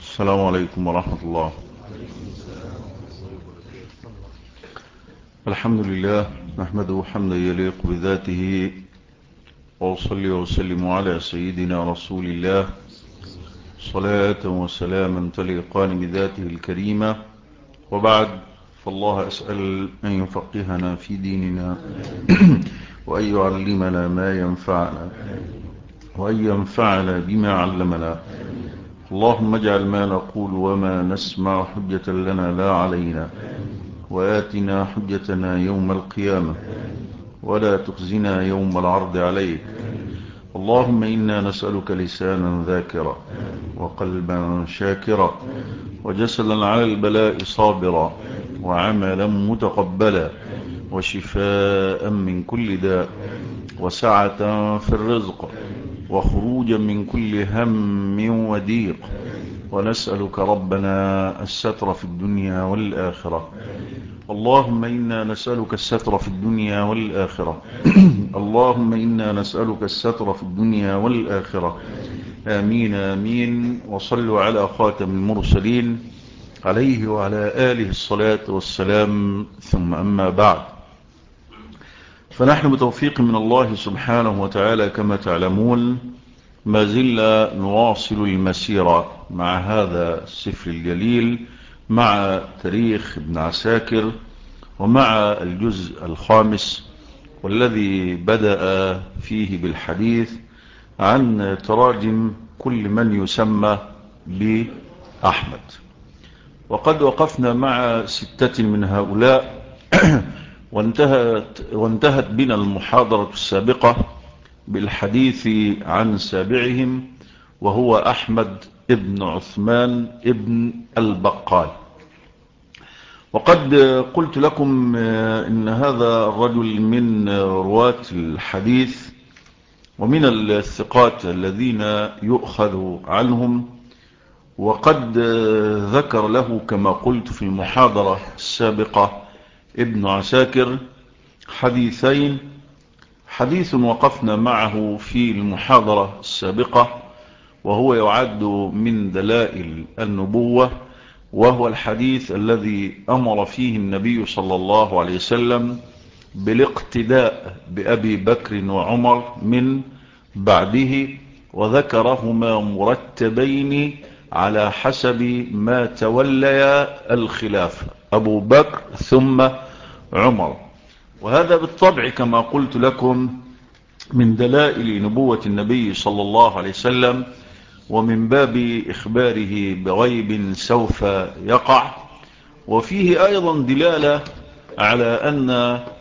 السلام عليكم ورحمة الله. الحمد لله نحمده حمدا يليق بذاته، وأصلي وسلم على سيدنا رسول الله صلاة وسلاما تليقان بذاته الكريمة، وبعد، فالله أسأل أن يفقهنا في ديننا وأن يعلمنا ما ينفعنا وأن ينفعنا بما علمنا. اللهم اجعل ما نقول وما نسمع حجة لنا لا علينا، وآتنا حجتنا يوم القيامة، ولا تخزنا يوم العرض عليك. اللهم إنا نسألك لسانا ذاكرا، وقلبا شاكرا، وجسدا على البلاء صابرا، وعملا متقبلا، وشفاء من كل داء، وسعة في الرزق، وخروجا من كل هم وضيق. ونسألك ربنا الستر في الدنيا والآخرة. اللهم إنا نسألك الستر في الدنيا والآخرة. اللهم إنا نسألك الستر في الدنيا والآخرة. آمين آمين. وصلوا على خاتم المرسلين عليه وعلى آله الصلاة والسلام، ثم أما بعد، فنحن بتوفيق من الله سبحانه وتعالى كما تعلمون ما زلنا نواصل المسيرة مع هذا السفر الجليل، مع تاريخ ابن عساكر، ومع الجزء الخامس، والذي بدأ فيه بالحديث عن تراجم كل من يسمى بأحمد. وقد وقفنا مع 6 من هؤلاء وانتهت بنا المحاضرة السابقة بالحديث عن سابعهم، وهو أحمد ابن عثمان ابن البقال. وقد قلت لكم إن هذا الرجل من رواة الحديث ومن الثقات الذين يؤخذ عنهم. وقد ذكر له كما قلت في المحاضرة السابقة ابن عساكر حديثين: حديث وقفنا معه في المحاضرة السابقة وهو يعد من دلائل النبوة، وهو الحديث الذي أمر فيه النبي صلى الله عليه وسلم بالاقتداء بأبي بكر وعمر من بعده، وذكرهما مرتبين على حسب ما توليا الخلافة، أبو بكر ثم عمر. وهذا بالطبع كما قلت لكم من دلائل نبوة النبي صلى الله عليه وسلم، ومن باب إخباره بغيب سوف يقع. وفيه أيضا دلالة على أن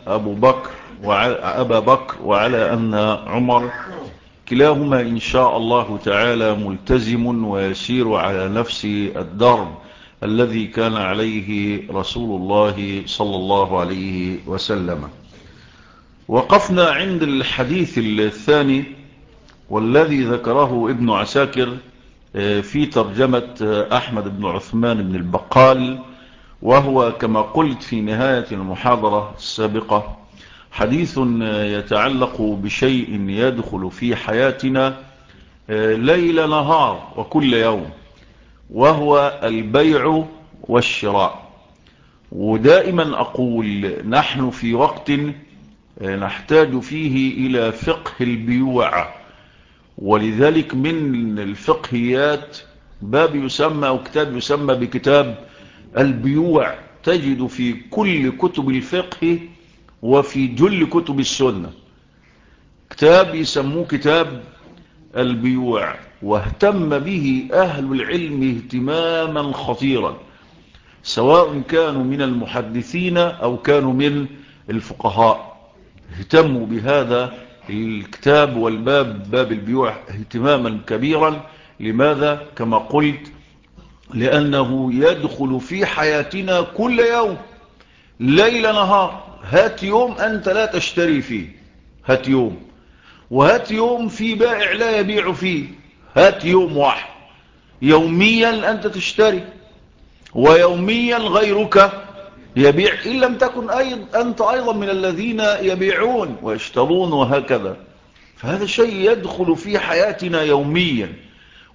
أبا بكر وعلى أن عمر كلاهما إن شاء الله تعالى ملتزم ويسير على نفس الدرب الذي كان عليه رسول الله صلى الله عليه وسلم. وقفنا عند الحديث الثاني والذي ذكره ابن عساكر في ترجمة أحمد بن عثمان بن البقال، وهو كما قلت في نهاية المحاضرة السابقة حديث يتعلق بشيء يدخل في حياتنا ليل نهار وكل يوم، وهو البيع والشراء. ودائما أقول نحن في وقت نحتاج فيه إلى فقه البيوع، ولذلك من الفقهيات باب يسمى أو كتاب يسمى بكتاب البيوع، تجد في كل كتب الفقه وفي جل كتب السنة كتاب يسموه كتاب البيوع، واهتم به أهل العلم اهتماما خطيرا، سواء كانوا من المحدثين أو كانوا من الفقهاء، اهتموا بهذا الكتاب والباب، باب البيوع، اهتماما كبيرا. لماذا؟ كما قلت لأنه يدخل في حياتنا كل يوم ليل نهار. هات يوم أنت لا تشتري فيه، هات يوم، وهات يوم في بائع لا يبيع فيه، هات يوم واحد. يوميا أنت تشتري، ويوميا غيرك يبيع، إن لم تكن أنت أيضا من الذين يبيعون ويشترون، وهكذا. فهذا شيء يدخل في حياتنا يوميا،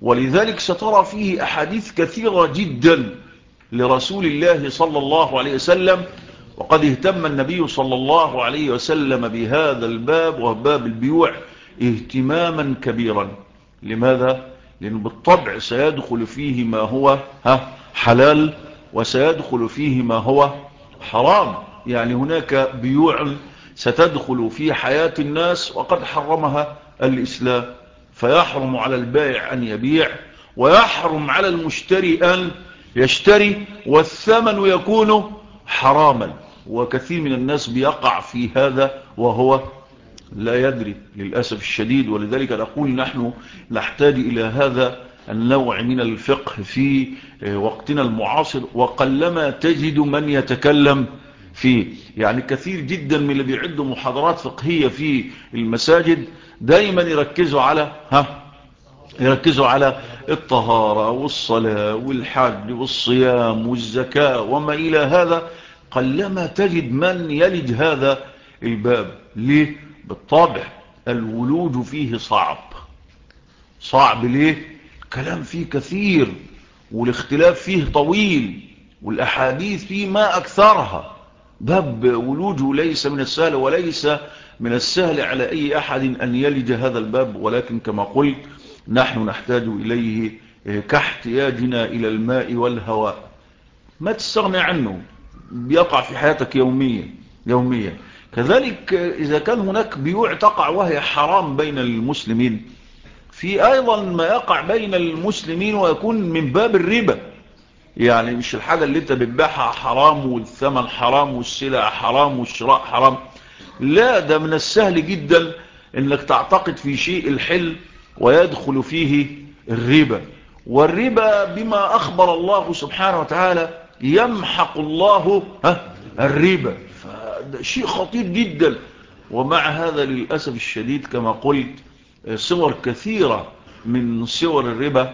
ولذلك سترى فيه أحاديث كثيرة جدا لرسول الله صلى الله عليه وسلم. وقد اهتم النبي صلى الله عليه وسلم بهذا الباب وباب البيوع اهتماما كبيرا. لماذا؟ لأنه بالطبع سيدخل فيه ما هو حلال وسيدخل فيه ما هو حرام. يعني هناك بيوع ستدخل في حياة الناس وقد حرمها الإسلام، فيحرم على البائع أن يبيع ويحرم على المشتري أن يشتري، والثمن يكون حراما. وكثير من الناس بيقع في هذا وهو لا يدري للأسف الشديد. ولذلك نقول نحن نحتاج إلى هذا النوع من الفقه في وقتنا المعاصر، وقلما تجد من يتكلم فيه. يعني كثير جدا من اللي بيعدوا محاضرات فقهية في المساجد دايما يركزوا على الطهارة والصلاة والحج والصيام والزكاة وما إلى هذا. قلما تجد من يلج هذا الباب. ليه؟ بالطبع الولوج فيه صعب. ليه؟ كلام فيه كثير والاختلاف فيه طويل والأحاديث فيه ما أكثرها. باب ولوجه ليس من السهل، وليس من السهل على أي أحد أن يلج هذا الباب. ولكن كما قلت نحن نحتاج إليه كاحتياجنا إلى الماء والهواء، ما تستغني عنه، بيقع في حياتك يوميا. كذلك إذا كان هناك بيوع تقع وهي حرام بين المسلمين، في أيضا ما يقع بين المسلمين ويكون من باب الربا. يعني مش الحاجة اللي انت بتبيعها حرام والثمن حرام والسلع حرام والشراء حرام، لا، ده من السهل جدا انك تعتقد في شيء الحل ويدخل فيه الربا. والربا بما أخبر الله سبحانه وتعالى يمحق الله الربا، فده شيء خطير جدا. ومع هذا للأسف الشديد كما قلت صور كثيرة من صور الربا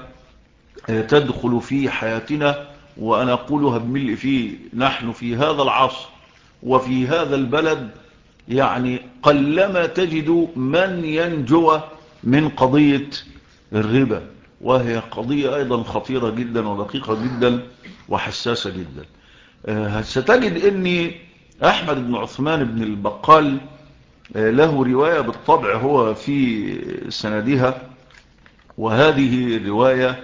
تدخل في حياتنا، وأنا أقولها بملء فيه. نحن في هذا العصر وفي هذا البلد يعني قلما تجد من ينجو من قضية الربا، وهي قضية أيضا خطيرة جدا ودقيقة جدا وحساسة جدا. ستجد أن أحمد بن عثمان بن البقال له رواية بالطبع هو في سندها، وهذه الرواية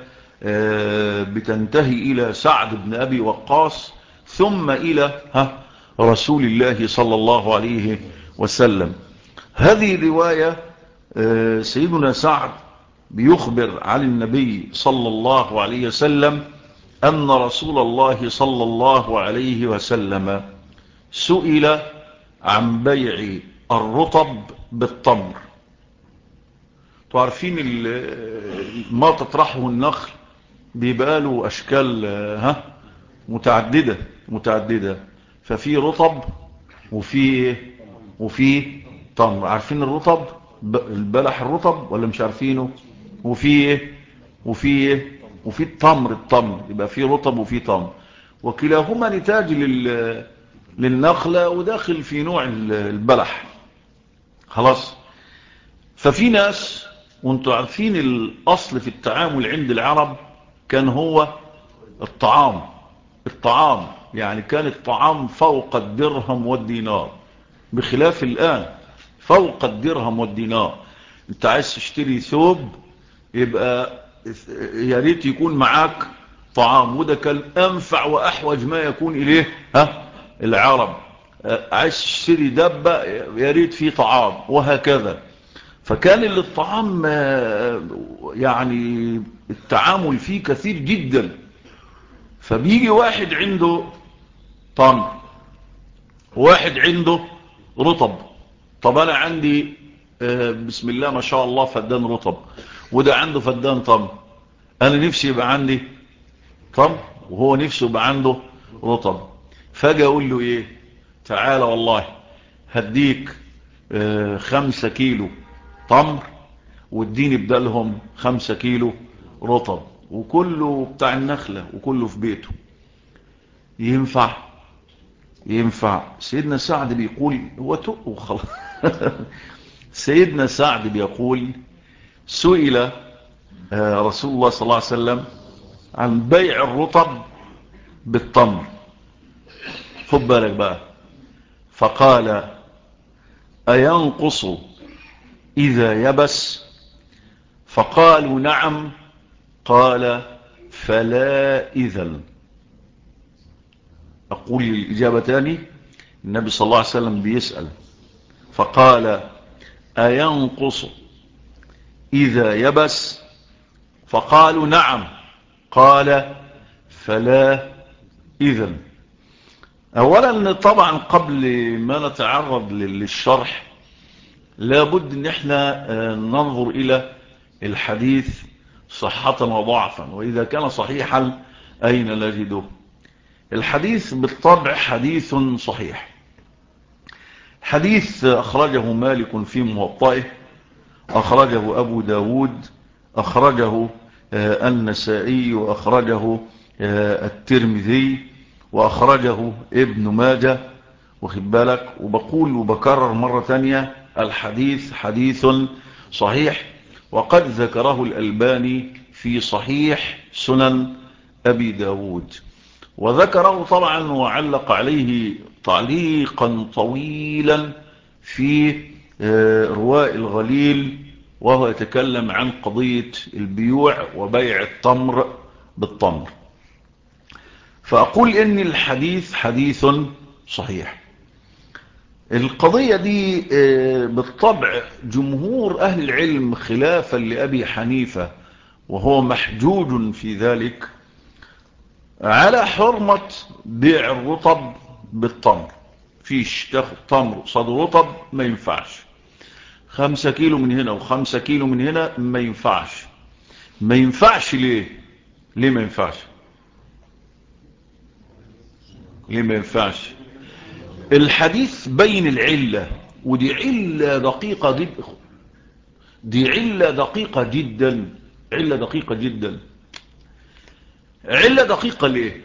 بتنتهي إلى سعد بن أبي وقاص ثم إلى رسول الله صلى الله عليه وسلم. هذه الرواية سيدنا سعد بيخبر عن النبي صلى الله عليه وسلم أن رسول الله صلى الله عليه وسلم سئل عن بيع الرطب بالتمر. تعرفين ما تطرحه النخل بيبقى له أشكال متعددة، ففي رطب وفي تمر. عارفين الرطب البلح الرطب ولا مش عارفينه؟ وفي التمر يبقى في رطب وفي تمر، وكلاهما نتاج للنخلة وداخل في نوع البلح. خلاص. ففي ناس، وانتوا عارفين الأصل في التعامل عند العرب كان هو الطعام، يعني كان الطعام فوق الدرهم والدينار، بخلاف الآن فوق الدرهم والدينار. انت عايز تشتري ثوب يبقى يا ريت يكون معاك طعام، وده كان أنفع وأحوج ما يكون إليه العرب. عايز تشتري دبة يا ريت فيه طعام، وهكذا. فكان الطعام يعني التعامل فيه كثير جدا. فبيجي واحد عنده تمر، واحد عنده رطب. طب انا عندي بسم الله ما شاء الله فدان رطب، وده عنده فدان تمر. انا نفسي يبقى عندي تمر وهو نفسه يبقى عنده رطب. فاجي اقول له ايه؟ تعالى والله هديك 5 كيلو تمر واديني بدلهم 5 كيلو رطب، وكله بتاع النخلة وكله في بيته. ينفع؟ سيدنا سعد بيقول هو تقه خلاص. سيدنا سعد بيقول سئل رسول الله صلى الله عليه وسلم عن بيع الرطب بالتمر. خد بالك بقى، فقال أينقص إذا يبس؟ فقالوا نعم. قال فلا إذن. أقول الإجابة تاني. النبي صلى الله عليه وسلم بيسأل فقال أينقص إذا يبس؟ فقالوا نعم. قال فلا إذن. أولا طبعا قبل ما نتعرض للشرح لابد ان احنا ننظر الى الحديث صحة وضعفا، واذا كان صحيحا اين نجده؟ الحديث بالطبع حديث صحيح. حديث اخرجه مالك في موطئه، اخرجه ابو داود، اخرجه النسائي، واخرجه الترمذي، واخرجه ابن ماجه. واخد بالك، وبقول وبكرر مرة تانية الحديث حديث صحيح، وقد ذكره الألباني في صحيح سنن أبي داود، وذكره طبعا وعلق عليه تعليقا طويلا في رواء الغليل، وهو يتكلم عن قضية البيوع وبيع التمر بالتمر. فأقول إن الحديث حديث صحيح. القضية دي بالطبع جمهور أهل العلم خلافا لأبي حنيفة، وهو محجوج في ذلك، على حرمة بيع الرطب بالتمر. فيش تاخد تمر صد رطب، ما ينفعش. 5 كيلو من هنا و5 كيلو من هنا ما ينفعش. ما ينفعش ليه؟ ليه ما ينفعش؟ ليه ما ينفعش؟ الحديث بين العلة، ودي علة دقيقة جدا. دي علة دقيقة جدا. علة دقيقة جدا. علة دقيقة ليه؟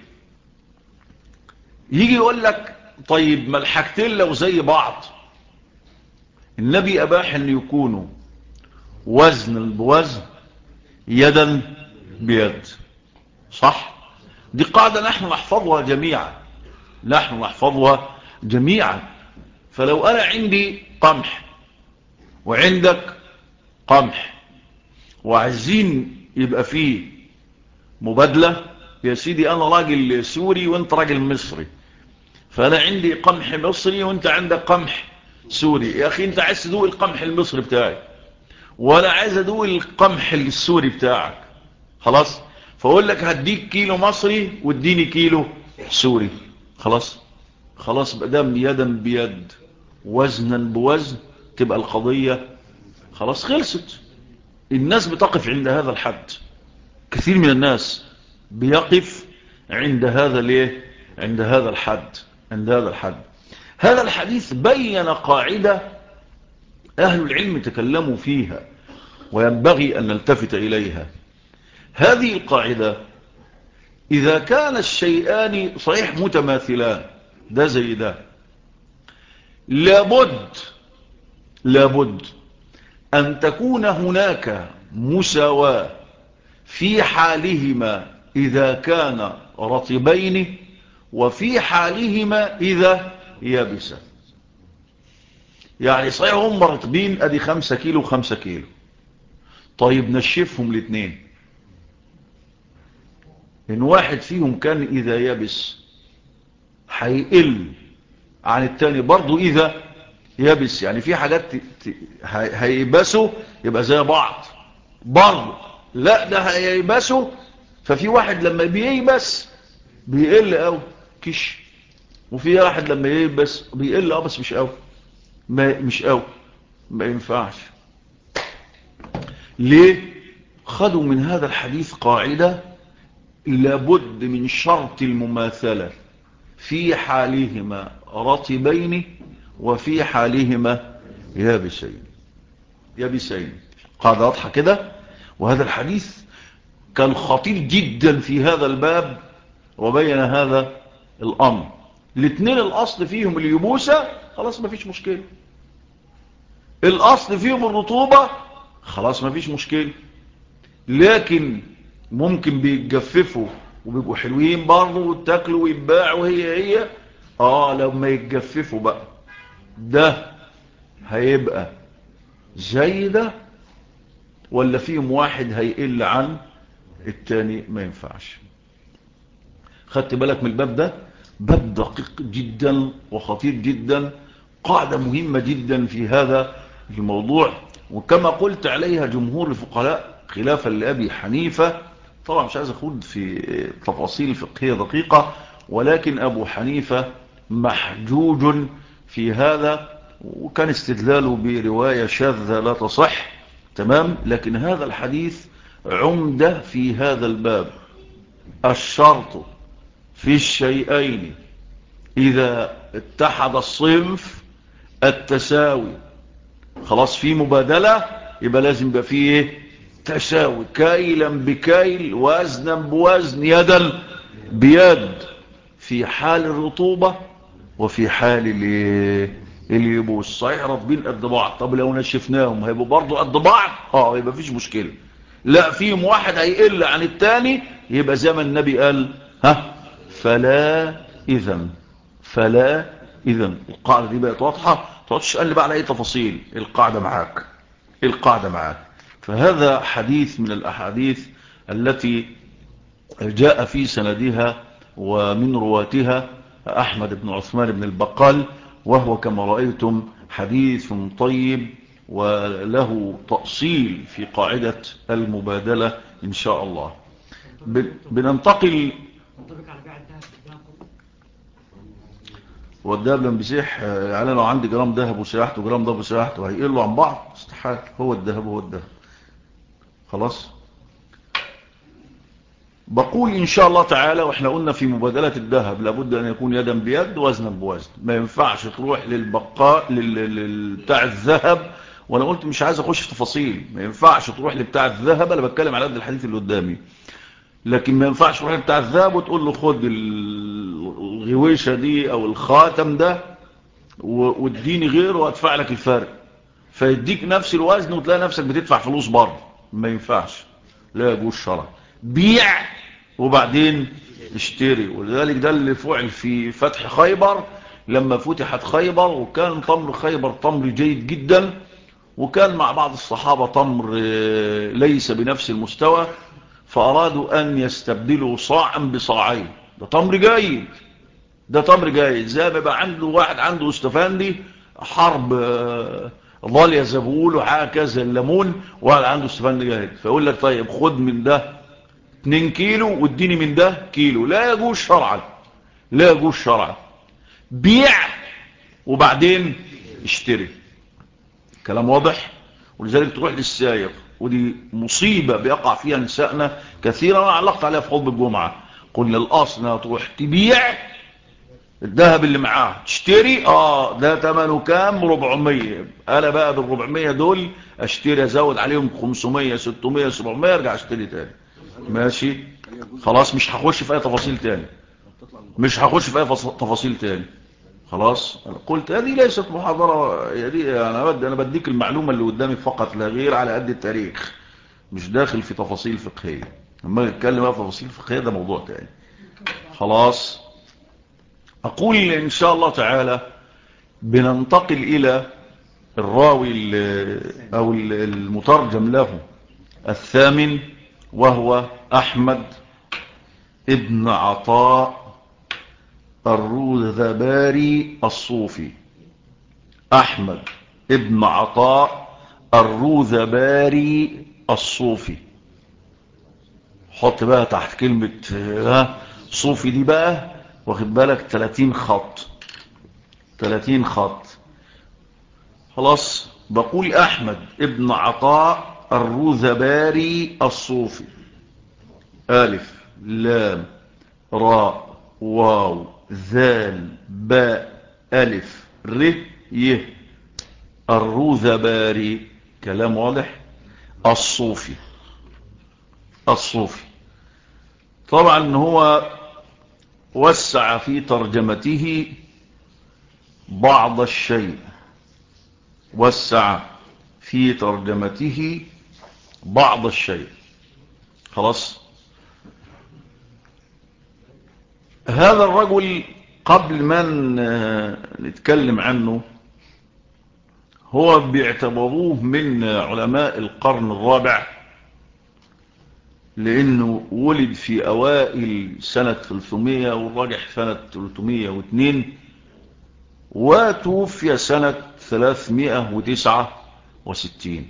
يجي يقول لك طيب ما الحاجتين لو زي بعض، النبي أباح أن يكونوا وزن بوزن، يدا بيد، صح؟ دي قاعدة نحن نحفظها جميعا. نحن نحفظها جميعا. فلو أنا عندي قمح وعندك قمح وعايزين يبقى فيه مبادلة، يا سيدي أنا راجل سوري وانت راجل مصري، فأنا عندي قمح مصري وانت عندك قمح سوري. يا أخي انت عايز تدوق القمح المصري بتاعي وأنا عايز أدوق القمح السوري بتاعك، خلاص؟ فأقول لك هديك كيلو مصري واديني كيلو سوري. خلاص؟ خلاص بقى دام يدا بيد وزنا بوزن، تبقى القضية خلاص خلصت. الناس بتقف عند هذا الحد. كثير من الناس بيقف عند هذا ليه؟ عند هذا الحد. عند هذا الحد. هذا الحديث بين قاعدة أهل العلم تكلموا فيها وينبغي أن نلتفت إليها. هذه القاعدة إذا كان الشيئان صحيح متماثلان، ده زي ده، لابد أن تكون هناك مساواة في حالهما إذا كان رطبين، وفي حالهما إذا يابسا. يعني صحيح هم رطبين، أدي 5 كيلو 5 كيلو، طيب نشفهم الاثنين، إن واحد فيهم كان إذا يابس هيقل عن التاني برضو إذا يابس. يعني في حاجات هيبسوا يبقى زي بعض برضو، لا ده هيبسوا، ففي واحد لما بييبس بيقل أو كش، وفي واحد لما ييبس بيقل بس مش أو مش أو ما ينفعش. ليه؟ خدوا من هذا الحديث قاعدة لابد من شرط المماثلة في حالهما رطبين وفي حالهما يابسين. قاعدة واضحة كده. وهذا الحديث كان خطير جدا في هذا الباب وبين هذا الأمر. الاثنين الأصل فيهم اليبوسة، خلاص ما فيش مشكلة. الأصل فيهم الرطوبة، خلاص ما فيش مشكلة. لكن ممكن بيتجففوا وبيبقوا حلوين برضه وتاكلوا ويتباعوا هي لما يتجففوا بقى ده هيبقى زي ده، ولا فيهم واحد هيقل عن التاني؟ ما ينفعش. خدت بالك من الباب ده؟ باب دقيق جدا وخطير جدا، قاعدة مهمة جدا في هذا الموضوع، وكما قلت عليها جمهور الفقهاء خلافا لأبي حنيفة. طبعا مش عايز أخوض في تفاصيل فقهية دقيقة، ولكن أبو حنيفة محجوج في هذا، وكان استدلاله برواية شاذة لا تصح، تمام. لكن هذا الحديث عمدة في هذا الباب. الشرط في الشيئين إذا اتحد الصنف التساوي، خلاص في مبادلة، يبقى لازم يبقى فيه تساوي، كيلا بكيل، وزنا بوزن، يدا بيد، في حال الرطوبة وفي حال اليبوس. صحيح رطبين قد بعض، طب لو نشفناهم هيبقوا برضو قد بعض؟ يبقى فيش مشكلة. لا، فيهم واحد هيقل عن التاني، يبقى زي ما النبي قال فلا إذن. القاعدة دي بقت واضحة، تقعدش تسألني بقى على أي تفاصيل، القاعدة معاك. فهذا حديث من الأحاديث التي جاء في سندها ومن رواتها أحمد بن عثمان بن البقال، وهو كما رأيتم حديث طيب وله تأصيل في قاعدة المبادلة إن شاء الله. بننتقل. والدهب لما بيسيح، يعني لو عندي جرام دهب وسيحته وجرام دهب وسيحته هيقلوا عن بعض؟ استحال، هو الدهب. خلاص. بقول إن شاء الله تعالى، وإحنا قلنا في مبادلة الذهب لابد أن يكون يدا بيد وزنا بوزن، ما ينفعش تروح للبقاء بتاع الذهب، وأنا قلت مش عايز أخش في تفاصيل، ما ينفعش تروح لبتاع الذهب، أنا بتكلم على قد الحديث اللي قدامي، لكن ما ينفعش تروح لبتاع الذهب وتقول له خد الغويشة دي أو الخاتم ده واديني غيره وادفع لك الفرق، فيديك نفس الوزن وتلاقي نفسك بتدفع فلوس برضه. ما ينفعش، لا يجوز شرعا. بيع وبعدين اشتري، ولذلك ده اللي فعل في فتح خيبر. لما فتحت خيبر وكان تمر خيبر تمر جيد جدا، وكان مع بعض الصحابة تمر ليس بنفس المستوى، فأرادوا أن يستبدلوا صاعا بصاعين. ده تمر جيد زي ما بقى عنده واحد عنده استفندي حرب ضاليا زبول وهكذا الليمون، واحد عنده استفندي جيد، فيقول لك طيب خد من ده 2 كيلو واديني من ده كيلو. لا يجوز شرعا. بيع وبعدين اشتري. كلام واضح. ولذلك تروح للسايق، ودي مصيبة بيقع فيها نسائنا كثيرا، انا علقت عليها في خطبة الجمعة. قلنا الاصل انها تروح تبيع الذهب اللي معاه، تشتري ده ثمنه كام؟ 400. انا بقى بال 400 دول اشتري، ازود عليهم 500 600 700، ارجع اشتري تاني. ماشي خلاص، مش هخش في اي تفاصيل تاني. خلاص. قلت هذه ليست محاضرة، انا بديك المعلومة اللي قدامي فقط لا غير، على قد التاريخ، مش داخل في تفاصيل فقهية. لما نتكلم في تفاصيل فقهية ده موضوع تاني. خلاص. أقول إن شاء الله تعالى بننتقل إلى الراوي أو المترجم له الثامن، وهو أحمد ابن عطاء الروذباري الصوفي. أحمد ابن عطاء الروذباري الصوفي. حط بقى تحت كلمة صوفي دي بقى، واخد بالك، 30 خط. خلاص. بقول أحمد ابن عطاء الروذباري الصوفي، ألف لام راء واو ذال باء ألف ر ي، الروذباري. كلام واضح. الصوفي طبعا هو وسع في ترجمته بعض الشيء، خلاص. هذا الرجل قبل ما نتكلم عنه، هو بيعتبروه من علماء القرن الرابع، لأنه ولد في أوائل سنة 300 والراجح سنة 302، وتوفي سنة 369.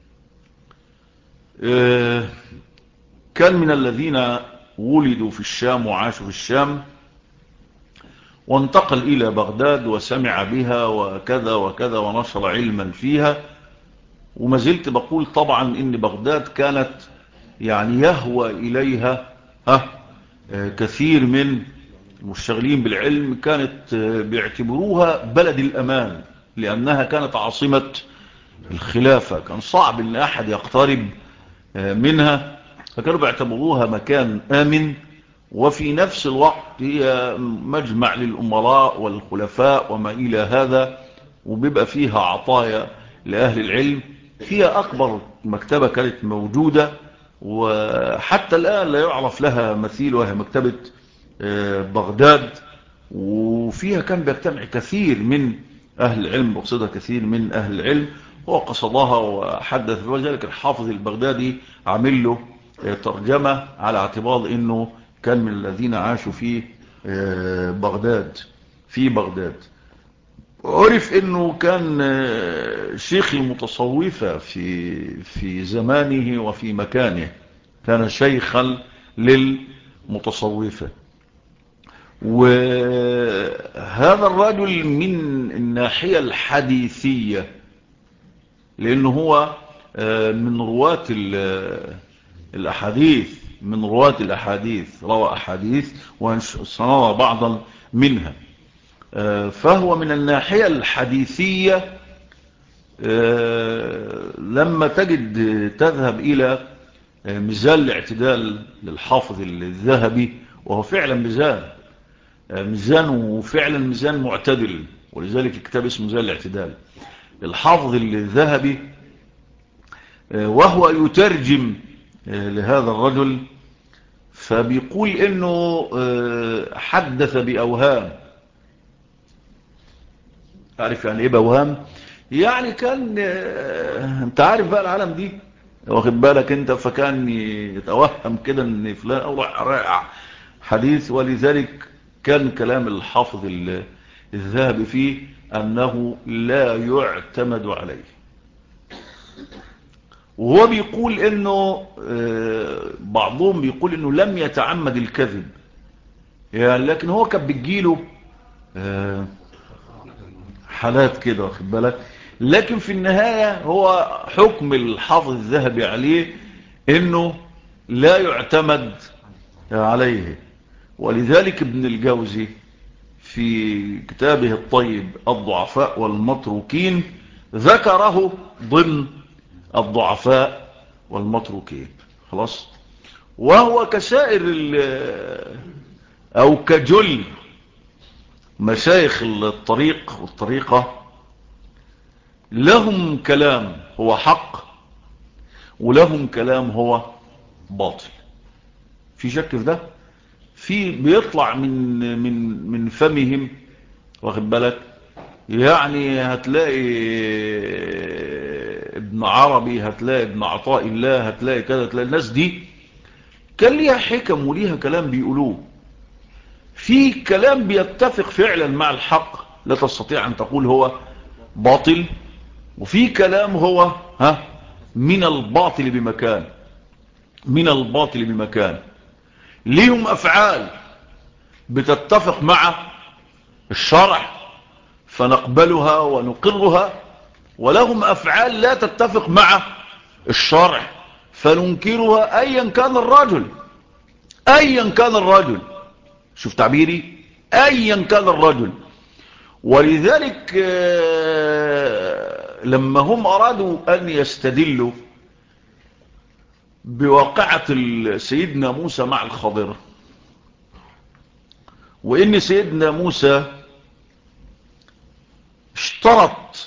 كان من الذين ولدوا في الشام وعاشوا في الشام، وانتقل إلى بغداد وسمع بها وكذا وكذا ونشر علما فيها. وما زلت بقول طبعا إن بغداد كانت يعني يهوى إليها كثير من المشتغلين بالعلم، كانت بيعتبروها بلد الأمان، لأنها كانت عاصمة الخلافة، كان صعب أن أحد يقترب منها، فكانوا بيعتبروها مكان آمن. وفي نفس الوقت هي مجمع للأمراء والخلفاء وما إلى هذا، وبيبقى فيها عطايا لأهل العلم. فيها أكبر مكتبة كانت موجودة، وحتى الآن لا يعرف لها مثيل، وهي مكتبة بغداد. وفيها كان بيجتمع كثير من أهل العلم، بقصدها كثير من أهل العلم، هو قصدها وحدث، وذلك الحافظ البغدادي عمل له ترجمة على اعتبار أنه كان من الذين عاشوا في بغداد. عرف أنه كان شيخ المتصوفة في زمانه وفي مكانه، كان شيخا للمتصوفة. وهذا الرجل من الناحية الحديثية، لأنه هو من رواة الأحاديث، روى أحاديث وسنرى بعضا منها. فهو من الناحية الحديثية، لما تذهب إلى ميزان الاعتدال للحافظ الذهبي، وهو فعلا ميزانه فعلا ميزان معتدل، ولذلك الكتاب اسمه ميزان الاعتدال الحافظ الذهبي، وهو يترجم لهذا الرجل، فبيقول انه حدث بأوهام. تعرف يعني ايه بأوهام؟ يعني كان انت عارف بقى العالم دي، واخد بالك انت، فكان يتوهم كده ان فلان او رائع حديث. ولذلك كان كلام الحافظ الذهبي فيه انه لا يعتمد عليه. وهو بيقول انه بعضهم بيقول انه لم يتعمد الكذب يعني، لكن هو كان بتجيله حالات كده، واخد بالك. لكن في النهاية هو حكم الحافظ الذهبي عليه انه لا يعتمد عليه. ولذلك ابن الجوزي في كتابه الطيب الضعفاء والمتروكين ذكره ضمن الضعفاء والمتروكين. خلاص. وهو كسائر او كجل مشايخ الطريق والطريقة، لهم كلام هو حق ولهم كلام هو باطل، في شك في ده؟ في بيطلع من فمهم، واخد بالك. يعني هتلاقي ابن عربي، هتلاقي ابن عطاء الله، هتلاقي كذا، هتلاقي الناس دي كان ليها حكم وليها كلام بيقولوه. في كلام بيتفق فعلا مع الحق، لا تستطيع ان تقول هو باطل. وفي كلام هو من الباطل بمكان. ليهم افعال بتتفق مع الشرع فنقبلها ونقرها، ولهم افعال لا تتفق مع الشرع فننكرها، ايا كان الرجل. شوف تعبيري، ايا كان الرجل. ولذلك لما هم ارادوا ان يستدلوا بواقعة سيدنا موسى مع الخضر، وان سيدنا موسى اشترط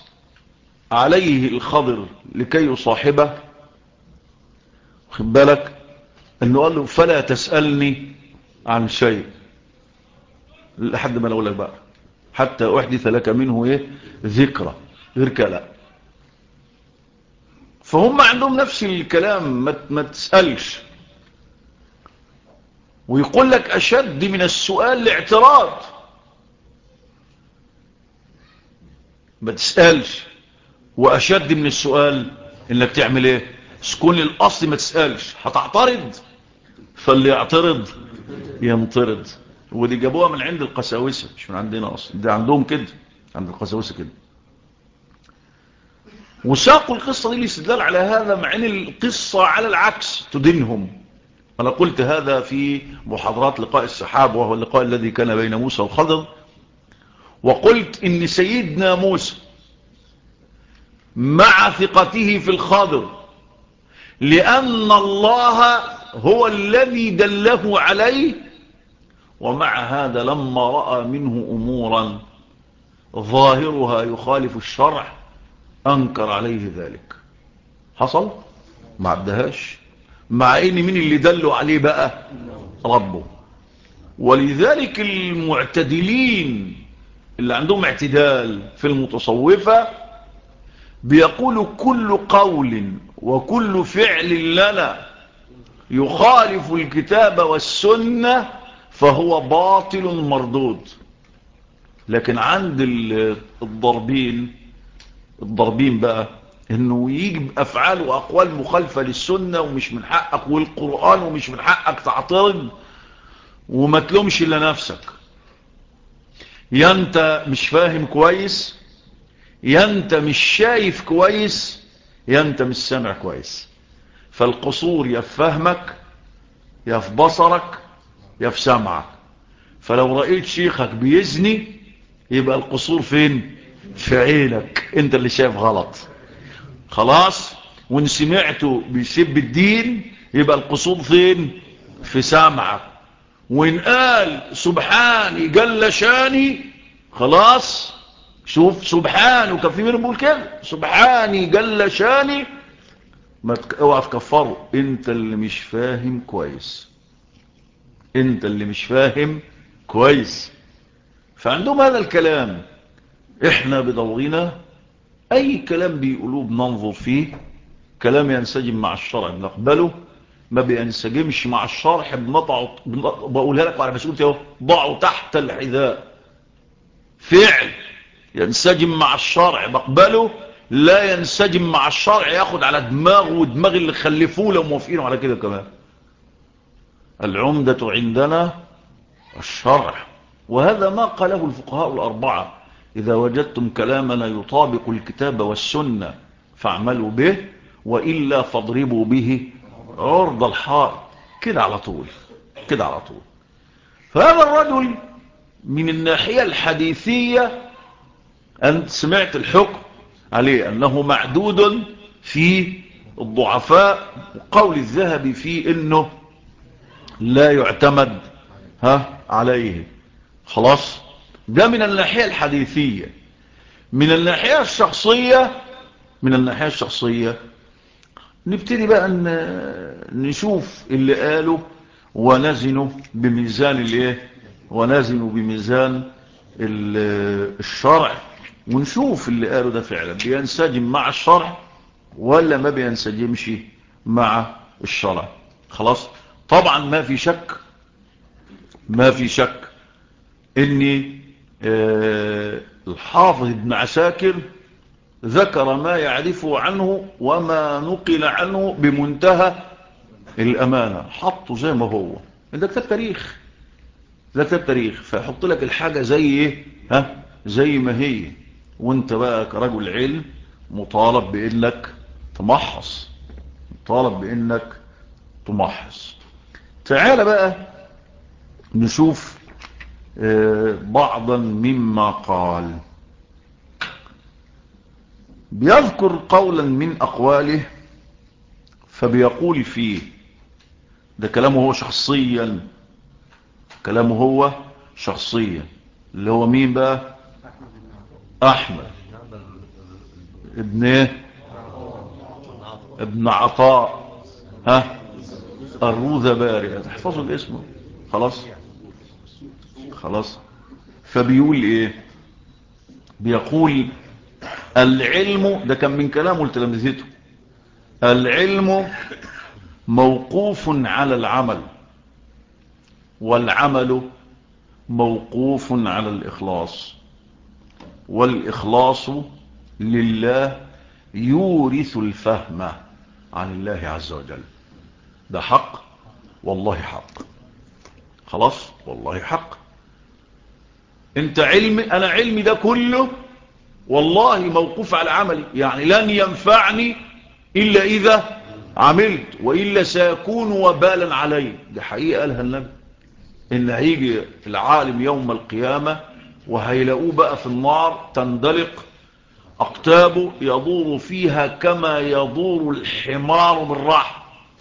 عليه الخضر لكي يصاحبه، خد بالك، انه قال له فلا تسألني عن شيء لحد ما اقول لك بقى حتى احدث لك منه ايه ذكرى غير كلا. فهم عندهم نفس الكلام، ما تسألش. ويقول لك اشد من السؤال الاعتراض، ما تسألش، واشد من السؤال انك تعمل ايه، سكون الاصل ما تسألش هتعترض، فاللي يعترض ينطرد. ودي جابوها من عند القساوسة مش من عندنا اصلا، دي عندهم كده، عند القساوسة كده. وساقوا القصة دي الاستدلال على هذا، مع ان القصة على العكس تدينهم. انا قلت هذا في محاضرات لقاء السحاب، وهو اللقاء الذي كان بين موسى والخضر، وقلت ان سيدنا موسى مع ثقته في الخضر، لأن الله هو الذي دله عليه، ومع هذا لما رأى منه أمورا ظاهرها يخالف الشرع أنكر عليه ذلك. حصل؟ ما عبدهاش، مع ان من اللي دلوا عليه بقى ربه. ولذلك المعتدلين اللي عندهم اعتدال في المتصوفة بيقولوا كل قول وكل فعل لنا يخالف الكتاب والسنة فهو باطل مردود. لكن عند الضربين بقى انه يجي افعال واقوال مخالفة للسنة ومش من حقك، والقرآن ومش من حقك تعترض، وما تلومش الا نفسك، يا انت مش فاهم كويس، يا انت مش شايف كويس، يا انت مش سامع كويس. فالقصور يا في فهمك، يا في بصرك، يا في سمعك. فلو رأيت شيخك بيزني يبقى القصور فين؟ في عينك، انت اللي شايف غلط. خلاص. وان سمعته بيسب الدين يبقى القصور فين؟ في سمعك. وان قال سبحاني جل شاني، خلاص، شوف سبحانه، وكان في منهم بيقول كده سبحاني جل شاني، ما اوعى تكفره، انت اللي مش فاهم كويس، انت اللي مش فاهم كويس. فعندهم هذا الكلام. احنا بدورنا اي كلام بيقولوه بننظر فيه، كلام ينسجم مع الشرع بنقبله، ما بينسجمش مع الشرع بقولها لك على مسؤولتي اهو، ضعوا تحت الحذاء. فعل ينسجم مع الشرع بقبله، لا ينسجم مع الشرع ياخد على دماغه ودماغ اللي خلفوه لو موافقينه على كده كمان. العمدة عندنا الشرع، وهذا ما قاله الفقهاء الأربعة: إذا وجدتم كلامنا يطابق الكتاب والسنة فاعملوا به، وإلا فاضربوا به عرض الحائط. كده على طول، كده على طول. فهذا الرجل من الناحية الحديثية أنت سمعت الحكم عليه أنه معدود في الضعفاء، وقول الذهبي فيه أنه لا يعتمد عليه. خلاص، ده من الناحية الحديثية. من الناحية الشخصية نبتدي بقى نشوف اللي قاله ونزنه بميزان الايه، ونزنه بميزان الشرع، ونشوف اللي قاله ده فعلا بينسجم مع الشرع ولا ما بينسجمش مع الشرع. خلاص. طبعا ما في شك ان الحافظ ابن عساكر ذكر ما يعرفه عنه وما نقل عنه بمنتهى الأمانة، حطه زي ما هو. ده كتاب تاريخ، ده كتاب تاريخ، فيحط لك الحاجة زي ايه، زي ما هي. وانت بقى كرجل علم مطالب بانك تمحص، مطالب بانك تمحص. تعال بقى نشوف بعضا مما قال. بيذكر قولا من أقواله فبيقول فيه، ده كلامه هو شخصيا، كلامه هو شخصيا، اللي هو مين بقى؟ أحمد ابن عطاء الروذباري، تحفظوا الاسم. خلاص. فبيقول ايه؟ بيقول العلم، ده كان من كلامه لتلامذته، العلم موقوف على العمل، والعمل موقوف على الإخلاص، والإخلاص لله يورث الفهم عن الله عز وجل. ده حق، والله حق. خلاص، والله حق. انت علمي، انا علمي ده كله والله موقوف على عملي، يعني لن ينفعني إلا إذا عملت، وإلا سيكون وبالا علي. دي حقيقة قالها النبي، إن هيجي العالم يوم القيامة وهيلاقوه بقى في النار تندلق أقتابه، يدور فيها كما يدور الحمار بالرحم،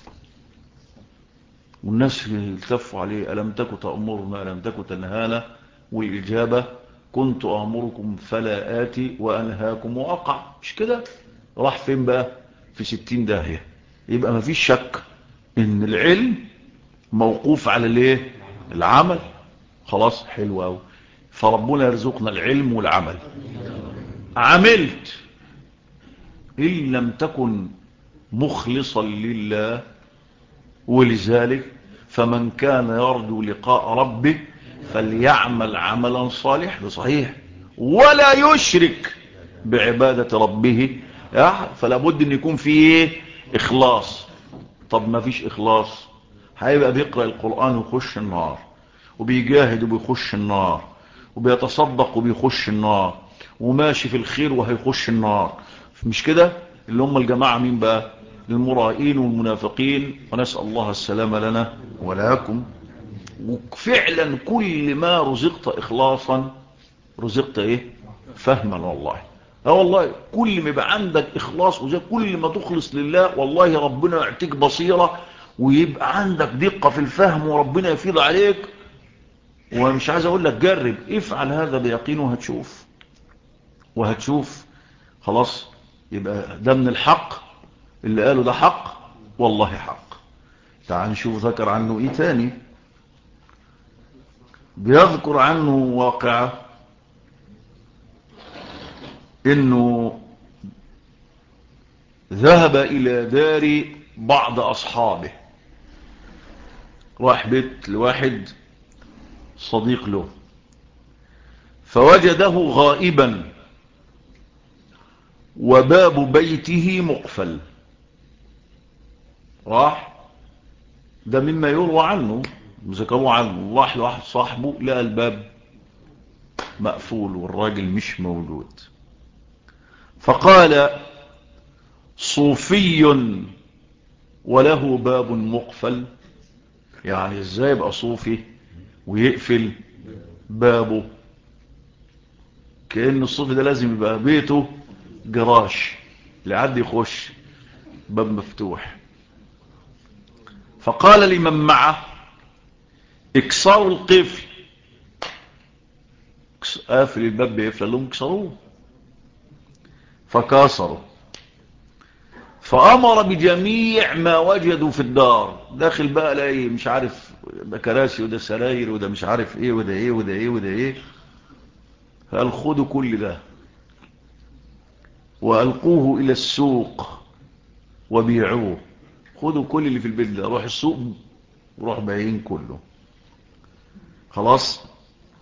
والناس يلتفوا عليه: ألم تكن تأمرنا، ألم تكن تنهانا؟ والإجابة: كنت أمركم فلا آتي وأنهاكم وأقع. مش كده؟ راح فين بقى؟ في 60 داهية. يبقى ما فيش شك إن العلم موقوف على الايه؟ العمل. خلاص، حلو قوي. فربنا يرزقنا العلم والعمل. عملت إن لم تكن مخلصا لله، ولذلك فمن كان يرجو لقاء ربه فليعمل عملا صالحا. ده صحيح. ولا يشرك بعبادة ربه، فلا بد ان يكون فيه اخلاص. طب ما فيش اخلاص، هيبقى بيقرأ القرآن ويخش النار، وبيجاهد وبيخش النار، وبيتصدق وبيخش النار، وماشي في الخير وهيخش النار. مش كده؟ اللي هم الجماعة مين بقى؟ المرائين والمنافقين، ونسأل الله السلامة لنا ولكم. وفعلا كل ما رزقت إخلاصا رزقت إيه؟ فهما. والله والله كل ما يبقى عندك إخلاص، وزي كل ما تخلص لله والله ربنا يعطيك بصيرة، ويبقى عندك دقة في الفهم، وربنا يفيض عليك. ومش عايز أقول لك جرب، افعل هذا بيقين وهتشوف. خلاص، يبقى ده من الحق اللي قاله، ده حق، والله حق. تعال نشوف ذكر عنه ايه تاني. بيذكر عنه واقعة انه ذهب الى دار بعض اصحابه، راح بيت لواحد صديق له، فوجده غائبا وباب بيته مقفل. راح، ده مما يروى عنه، ذكروا عنه، راح لواحد صاحبه لقى الباب مقفول والراجل مش موجود، فقال: صوفي وله باب مقفل؟ يعني ازاي يبقى صوفي ويقفل بابه؟ كأن الصوفي ده لازم يبقى بيته جراش، لعد يخش باب مفتوح. فقال لمن معه: اكسروا القفل. قافل الباب بيقفل لهم، اكسروه. فكسروا، فأمر بجميع ما وجدوا في الدار. داخل بقى لاقي مش عارف، ده كراسي وده سراير وده مش عارف ايه وده ايه وده ايه وده ايه. قال: خدوا كل ده وألقوه إلى السوق وبيعوه. خدوا كل اللي في البيت ده، روح السوق وروح بايعين كله. خلاص،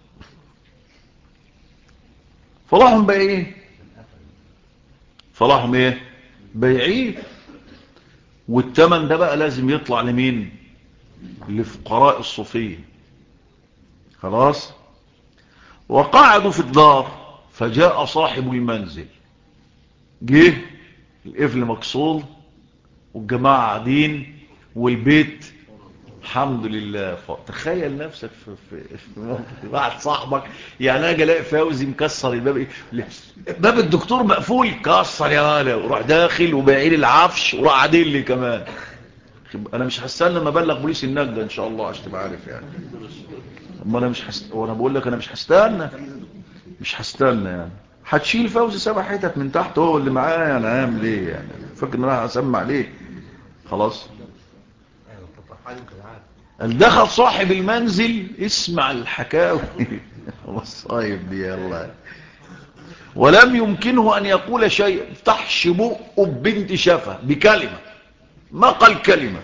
فراحهم بايعين، فراحهم ايه؟ بايعين. والثمن ده بقى لازم يطلع لمين؟ لفقراء الصوفية. خلاص، وقعدوا في الدار، فجاء صاحب المنزل، جه القفل مكسور والجماعة قاعدين والبيت الحمد لله. تخيل نفسك في موقف واحد صاحبك، يعني اجي الاقي فوزي مكسر الباب، ايه باب الدكتور مقفول، كسر يا غالي، وراح داخل وبايعين العفش وراح عادل لي كمان. انا مش هستنى لما ابلغ بوليس النجدة ان شاء الله عشان تبقى عارف يعني. اما انا مش وانا بقول لك انا مش هستنى يعني. هتشيل فوزي 7 حتت من تحت هو اللي معايا، انا هعمل ايه يعني؟ فاكر ان انا هسمع ليه؟ خلاص. دخل صاحب المنزل، اسمع الحكاوي والصايب دي يلا، ولم يمكنه أن يقول شيء، فتحش بقه ببنت شفه بكلمة، ما قال كلمة،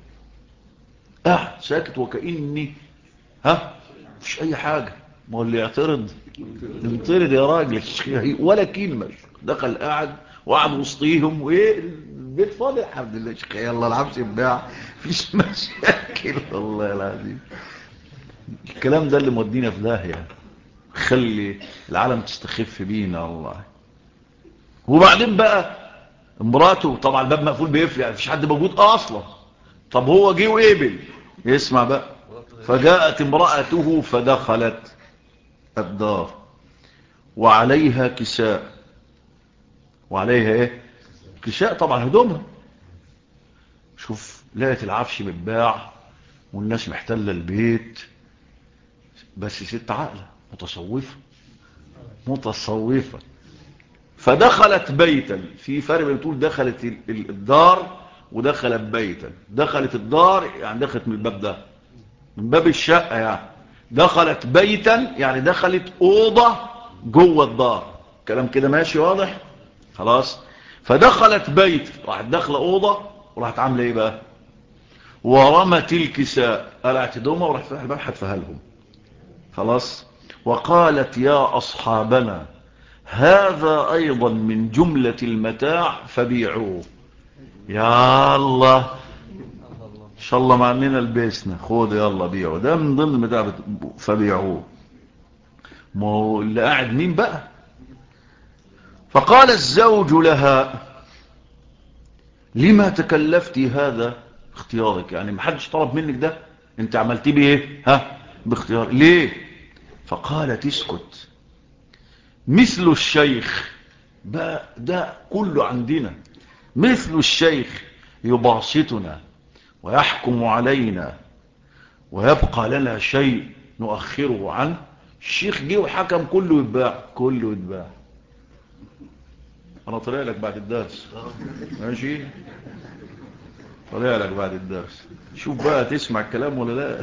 ساكت وكأني مفيش أي حاجة. ما هو اللي يعترض ينطرد يا راجل ولا كلمة. دخل وقعد وسطيهم، وايه البيت فاضي الحمد لله. يلا العب يباع، مفيش مشاكل والله العظيم. الكلام ده اللي مودينا في داهية، خلي العالم تستخف بينا والله. وبعدين بقى مراته، طبعا الباب مقفول بيقفل، يعني مفيش حد موجود اصلا. طب هو جه وقبل، يسمع بقى. فجاءت امرأته فدخلت الدار وعليها كساء، وعليها ايه؟ كساء، طبعا هدومها. شوف، لقيت العفش متباع والناس محتلة البيت، بس ست عقلة متصوفة. فدخلت بيتا، في فرق بين تقول دخلت الدار ودخلت بيتا. دخلت الدار يعني دخلت من الباب ده، من باب الشقة يعني. دخلت بيتا يعني دخلت أوضة جوه الدار. كلام كده ماشي واضح؟ خلاص. فدخلت بيت، راحت داخله أوضة، وراحت عاملة ايه بقى؟ ورمت الكساء، قلعت هدومها وراح فتح الباب حتفها لهم. خلاص. وقالت يا أصحابنا هذا أيضا من جملة المتاع فبيعوه. يا الله، إن شاء الله مع اننا لبسنا، خد يلا بيعوا، ده من ضمن المتاع فبيعوه. ما هو اللي قاعد مين بقى؟ فقال الزوج لها لما تكلفتي هذا اختيارك؟ يعني ما حدش طلب منك ده، انت عملتيه بايه؟ باختيار ليه؟ فقالت اسكت، مثل الشيخ بقى، ده كله عندنا، مثل الشيخ يباسطنا ويحكم علينا ويبقى لنا شيء نؤخره عنه. الشيخ جه وحكم كله يتباع، كله يتباع. انا طلع لك بعد الدرس، ماشي؟ طلع لك بعد الدرس، شوف بقى تسمع الكلام ولا لا.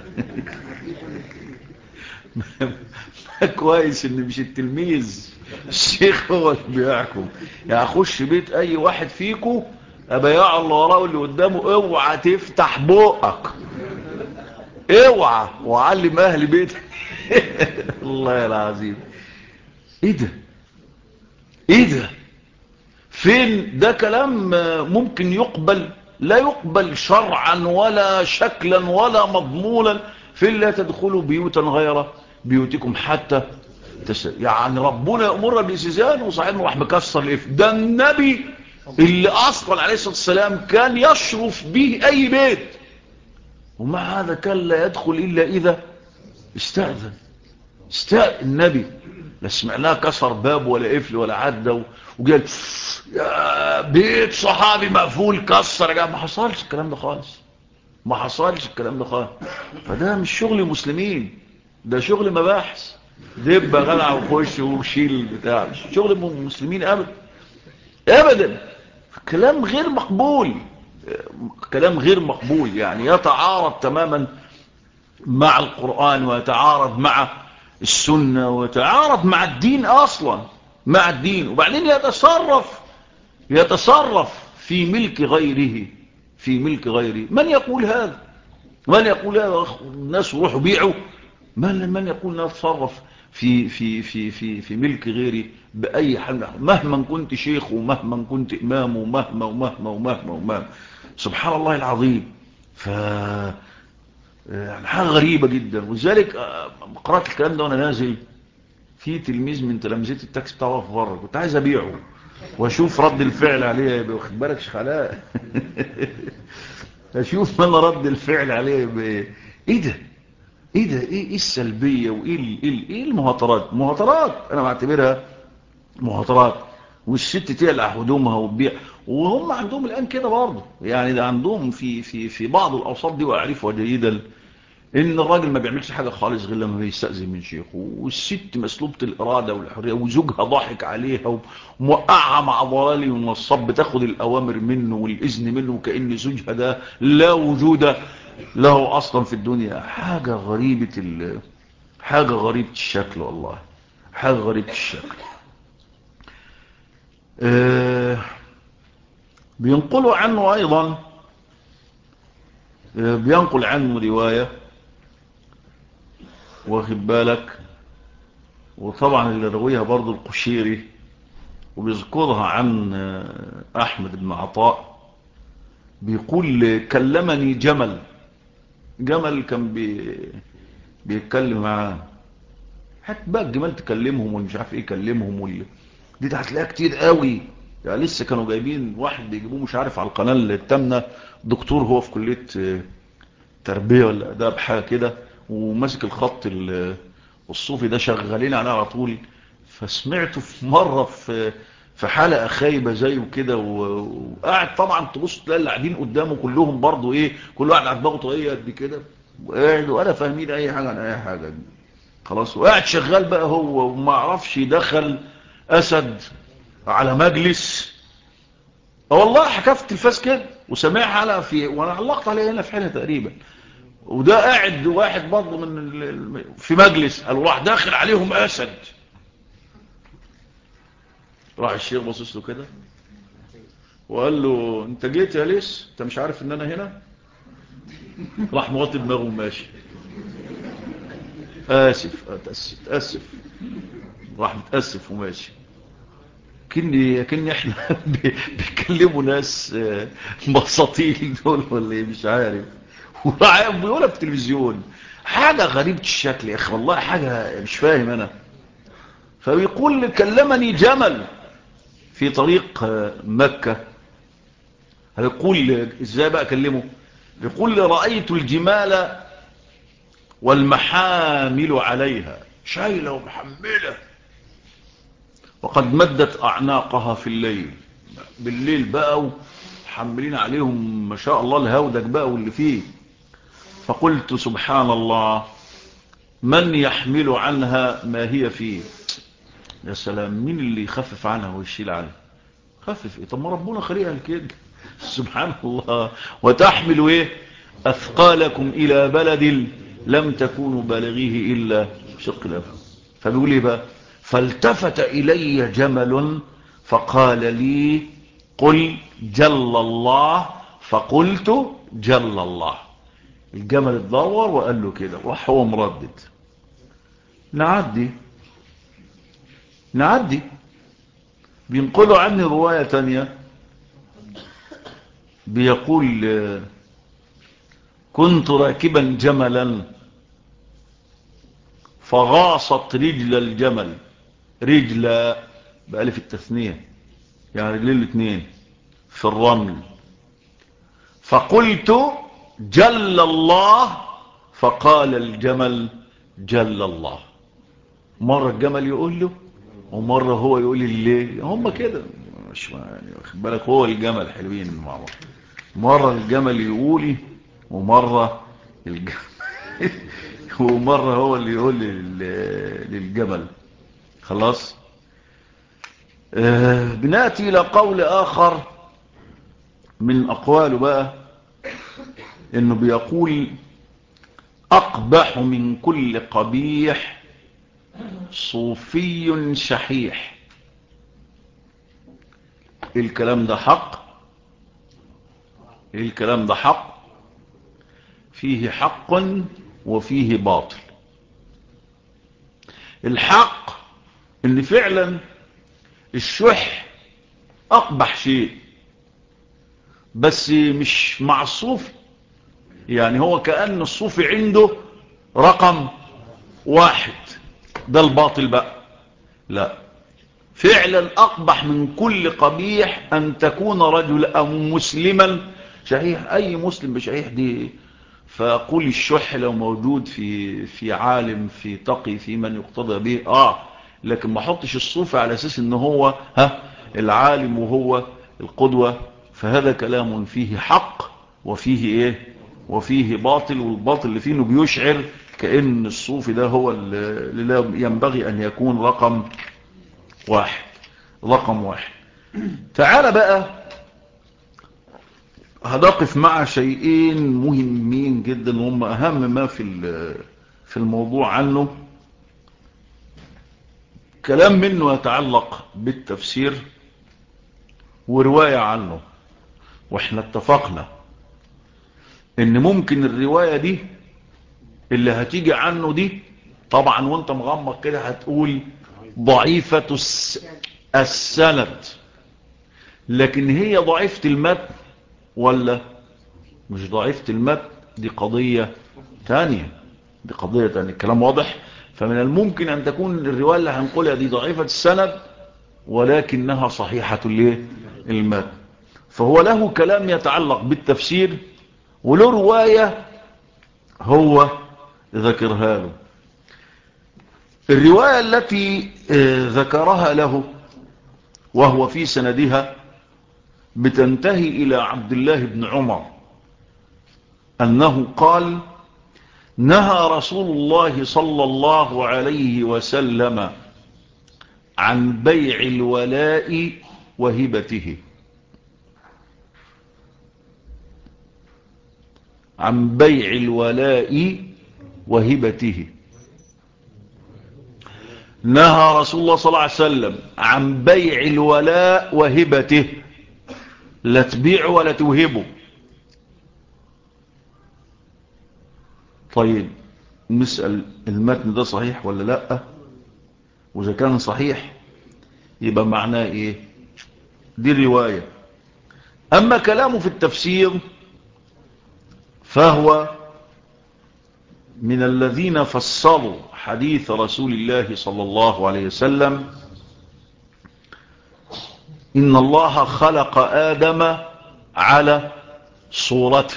كويس ان مش التلميذ، الشيخ هو اللي بيحكم. يعني اخش بيت اي واحد فيكو ابيع الله وراه واللي قدامه، اوعى تفتح بقك، اوعى، وعلم اهل بيتك. الله العظيم، ايه ده؟ ايه ده؟ فين ده كلام ممكن يقبل؟ لا يقبل شرعا ولا شكلا ولا مضمونا. فين لا تدخلوا بيوتا غير بيوتكم حتى يعني ربنا يأمرنا بالاستئذان وصاحبنا راح مكسر الإف. ده النبي اللي أصلا عليه الصلاة والسلام كان يشرف به أي بيت، ومع هذا كان لا يدخل إلا إذا استأذن. النبي لا سمعناه كسر باب ولا قفل ولا عدى وقال يا بيت صحابي مقفول كسر يا جماعه. ما حصلش الكلام ده خالص، ما حصلش الكلام ده خالص. فده مش شغل مسلمين، ده شغل مباحث، دب غلع وخش وشيل بتاع، مش شغل مسلمين ابدا ابدا. كلام غير مقبول، كلام غير مقبول، يعني يتعارض تماما مع القرآن ويتعارض مع السنة ويتعارض مع الدين أصلا، مع الدين. وبعدين يتصرف في ملك غيره، في ملك غيره. من يقول هذا؟ من يقول هذا؟ الناس روحوا بيعوا. من يقول نتصرف في ملك غيري بأي حال، مهما كنت شيخ ومهما كنت إمام ومهما. سبحان الله العظيم. يعني حاجة غريبة جدا. ولذلك قرأت الكلام ده وانا نازل، في تلميذ من تلامذتي التاكسي بتاعه في بره، كنت عايز ابيعه واشوف رد الفعل عليه يبقى، واخد بالك شيخ علاء؟ اشوف من رد الفعل عليه يبقى ايه ده؟ ايه السلبية وايه ايه المهاترات انا بعتبرها مهاترات. والست تقلع هدومها وتبيع، وهم عندهم الان كده برضه، يعني ده عندهم في بعض الاوساط دي، واعرفها جيدا، ان الراجل ما بيعملش حاجة خالص غير لما بيستأذن من شيخه، والست مسلوبة الإرادة والحرية، وزوجها ضاحك عليها وموقعها مع ضلالي ونصاب، بتاخد الأوامر منه والإذن منه، وكأن زوجها ده لا وجود له أصلا في الدنيا. حاجة غريبة الشكل والله، حاجة غريبة الشكل. بينقلوا عنه أيضا، بينقل عنه رواية، واخد بالك، وطبعا اللي رويها برضو القشيري، وبيذكرها عن أحمد بن عطاء. بيقول كلمني جمل كان بيتكلم معاه. حتى بقى الجمال تكلمهم والمش عارف ايه يكلمهم دي هتلاقيها كتير قوي. يعني لسه كانوا جايبين واحد بيجيبوه مش عارف على القناة التامنة، دكتور هو في كلية تربية ولا اداب حاجة كده، وماسك الخط الصوفي ده، شغالين عليه على طول. فسمعته في مرة في حلقة خايبة زيه كده، وقاعد طبعا تبص تلاقي اللي قاعدين قدامه كلهم برضو ايه، كل واحد على دماغه طاقية قد كده، وقاعد ولا فاهمين اي حاجة عن اي حاجة. خلاص، وقاعد شغال بقى هو، وما عرفش دخل اسد على مجلس. والله حكى في التلفاز كده، وسمعها حلقة وانا علقت عليها هنا في حلقة تقريبا. وده قاعد واحد برضه في مجلس، قالوا راح داخل عليهم اسد. راح الشيخ باصص له كده وقال له انت جيت يا ليس، انت مش عارف ان انا هنا؟ راح موطي دماغه وماشي. اسف، راح متاسف وماشي. كني احنا بيكلموا ناس بساطين دول ولا ايه مش عارف. وراح بيقولها في التلفزيون. حاجة غريبة الشكل يا اخي والله، حاجة مش فاهم انا. فبيقول كلمني جمل في طريق مكة. هيقول ازاي بقى اكلمه؟ يقول رأيت الجمال والمحامل عليها، شايلة ومحملة، وقد مدت اعناقها في الليل. بالليل بقى وحملين عليهم ما شاء الله الهودج بقى واللي فيه. فقلت سبحان الله، من يحمل عنها ما هي فيه؟ يا سلام، مين اللي يخفف عنها ويشيل عنها؟ خفف ايه؟ طب ما ربنا خليها كده. سبحان الله. وتحمل ايه اثقالكم الى بلد لم تكونوا بالغيه الا شق الانفس. فبيقول ايه بقى؟ فالتفت الي جمل فقال لي قل جل الله، فقلت جل الله. الجمل اتدور وقال له كده، راح هو مردد. نعدي. بينقلوا عني رواية تانية، بيقول كنت راكبا جملا فغاصت رجل الجمل، رجل بألف التثنية يعني رجلين الاثنين، في الرمل. فقلت جل الله، فقال الجمل جل الله. مرة الجمل يقول له، ومرة هو يقول اللي هم كده، مش يعني واخد بالك، هو الجمل حلوين مع بعض. مرة الجمل يقولي، ومرة الجمل ومرة هو اللي يقول للجمل. خلاص. بنأتي إلى قول آخر من أقواله بقى، إنه بيقول أقبح من كل قبيح صوفي شحيح. الكلام ده حق، الكلام ده حق، فيه حق وفيه باطل. الحق ان فعلا الشح اقبح شيء، بس مش مع الصوفي. يعني هو كأن الصوفي عنده رقم واحد، ده الباطل بقى. لا، فعلا اقبح من كل قبيح ان تكون رجل او مسلما شحيح. اي مسلم بشحيح دي. فقول الشح لو موجود في عالم، في تقي، في من يقتضى به لكن ما حطش الصوفي على اساس ان هو العالم وهو القدوة. فهذا كلام فيه حق وفيه ايه، وفيه باطل. والباطل اللي فيه انه بيشعر كأن الصوفي ده هو اللي ينبغي ان يكون رقم واحد. تعال بقى هنقف مع شيئين مهمين جدا وهم أهم ما في الموضوع عنه. كلام منه يتعلق بالتفسير ورواية عنه. واحنا اتفقنا ان ممكن الرواية دي اللي هتيجي عنه دي طبعا وانت مغمض كده هتقول ضعيفة السند، لكن هي ضعيفة المتن ولا مش ضعيفة المتن؟ دي قضية تانية، دي قضية تانية. الكلام واضح. فمن الممكن ان تكون الرواية اللي هنقولها دي ضعيفة السند ولكنها صحيحة المتن. فهو له كلام يتعلق بالتفسير وله رواية هو ذكرها له. الرواية التي ذكرها له وهو في سندها بتنتهي إلى عبد الله بن عمر أنه قال: نهى رسول الله صلى الله عليه وسلم عن بيع الولاء وهبته. عن بيع الولاء وهبته. نهى رسول الله صلى الله عليه وسلم عن بيع الولاء وهبته، لا تبيع ولا توهبه. طيب نسأل المتن ده صحيح ولا لا؟ وإذا كان صحيح يبقى معناه ايه؟ دي الرواية. أما كلامه في التفسير فهو من الذين فسروا حديث رسول الله صلى الله عليه وسلم: إن الله خلق آدم على صورته.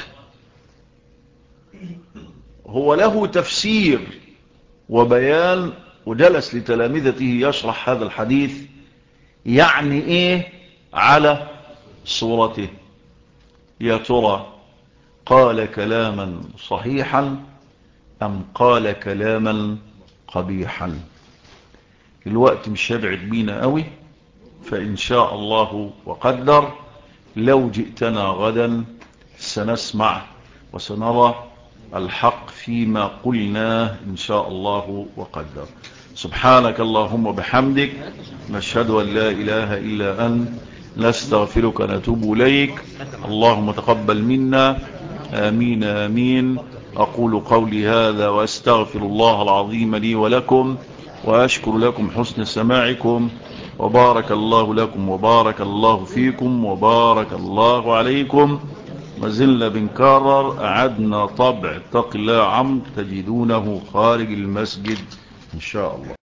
هو له تفسير وبيان، وجلس لتلامذته يشرح هذا الحديث. يعني ايه على صورته؟ يا ترى قال كلاما صحيحا أم قال كلاما قبيحا؟ الوقت مش هيبعد بينا قوي، فإن شاء الله وقدر لو جئتنا غدا سنسمع وسنرى الحق فيما قلناه إن شاء الله وقدر. سبحانك اللهم وبحمدك، نشهد أن لا إله إلا أنت، نستغفرك ونتوب إليك. اللهم تقبل منا، آمين آمين. أقول قولي هذا وأستغفر الله العظيم لي ولكم، وأشكر لكم حسن سماعكم، وبارك الله لكم وبارك الله فيكم وبارك الله عليكم. ما زلنا بنكرر أعدنا طبع اتق الله عم تجدونه خارج المسجد إن شاء الله.